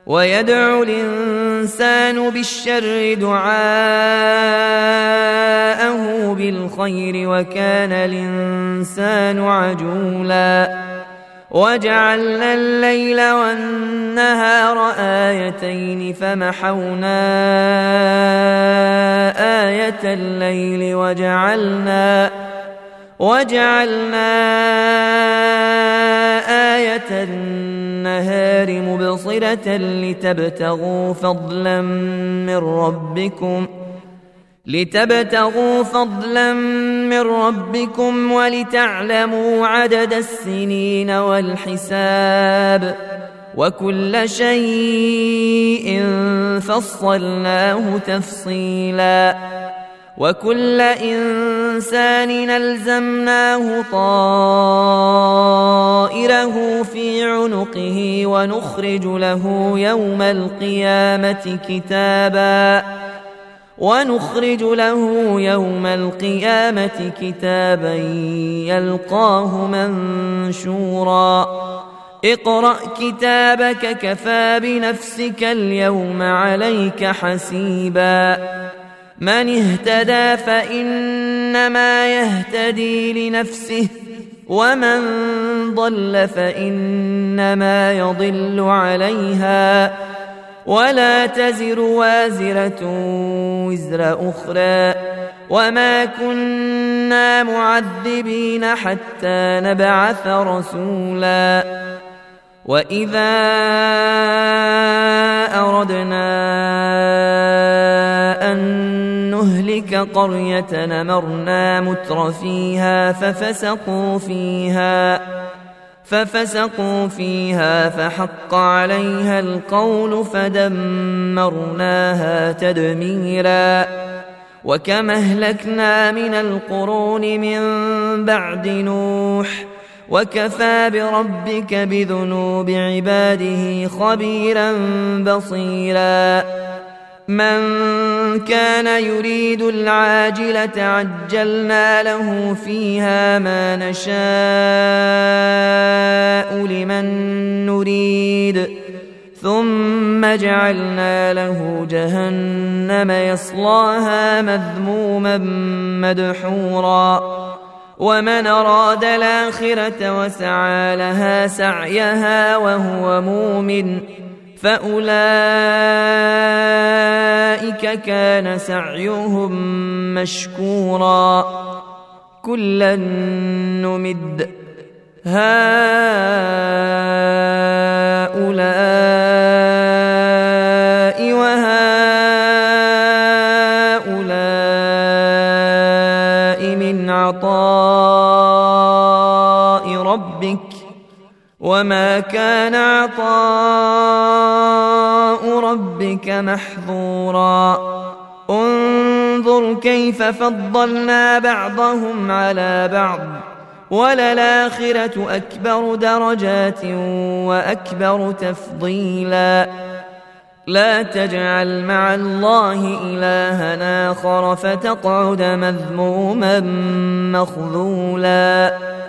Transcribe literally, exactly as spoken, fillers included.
ويدعو الإنسان بالشر دعاءه بالخير وكان الإنسان عجولا وجعلنا الليل والنهار آيتين فمحونا آية الليل وجعلنا وجعلنا آية النهار مبصرة لتبتغوا فضلا من ربكم لتبتغوا فضلا من ربكم ولتعلموا عدد السنين والحساب وكل شيء فصلناه تفصيلا وكل إنسان ألزمناه طائره في عنقه ونخرج له يوم القيامة كتابا ونخرج له يوم القيامة كتابا يلقاه منشورا اقرأ كتابك كفى بنفسك اليوم عليك حسيبا من اهتدى فإنما يهتدي لنفسه ومن ضل فإنما يضل عليها ولا تزر وازرة وزر أخرى وما كنا معذبين حتى نبعث رسولا وإذا أردنا أن نهلك قرية أمرنا متر فيها ففسقوا فيها ففسقوا فيها فحق عليها القول فدمرناها تدميرا وكم أهلكنا من القرون من بعد نوح وكفى بربك بذنوب عباده خبيرا بصيرا من كان يريد العاجلة عجلنا له فيها ما نشاء لمن نريد ثم جعلنا له جهنم يصلاها مذموما مدحورا ومن أراد الآخرة وسعى لها سعيها وهو مؤمن فأولئك كان سعيهم مشكورا كلا نمد هؤلاء وهؤلاء من عطاء ربك وما كان عطاء ربك محظورا انظر كيف فضلنا بعضهم على بعض وللآخرة أكبر درجات وأكبر تفضيلا لا تجعل مع الله إلها آخر فتقعد مذموما مخذولا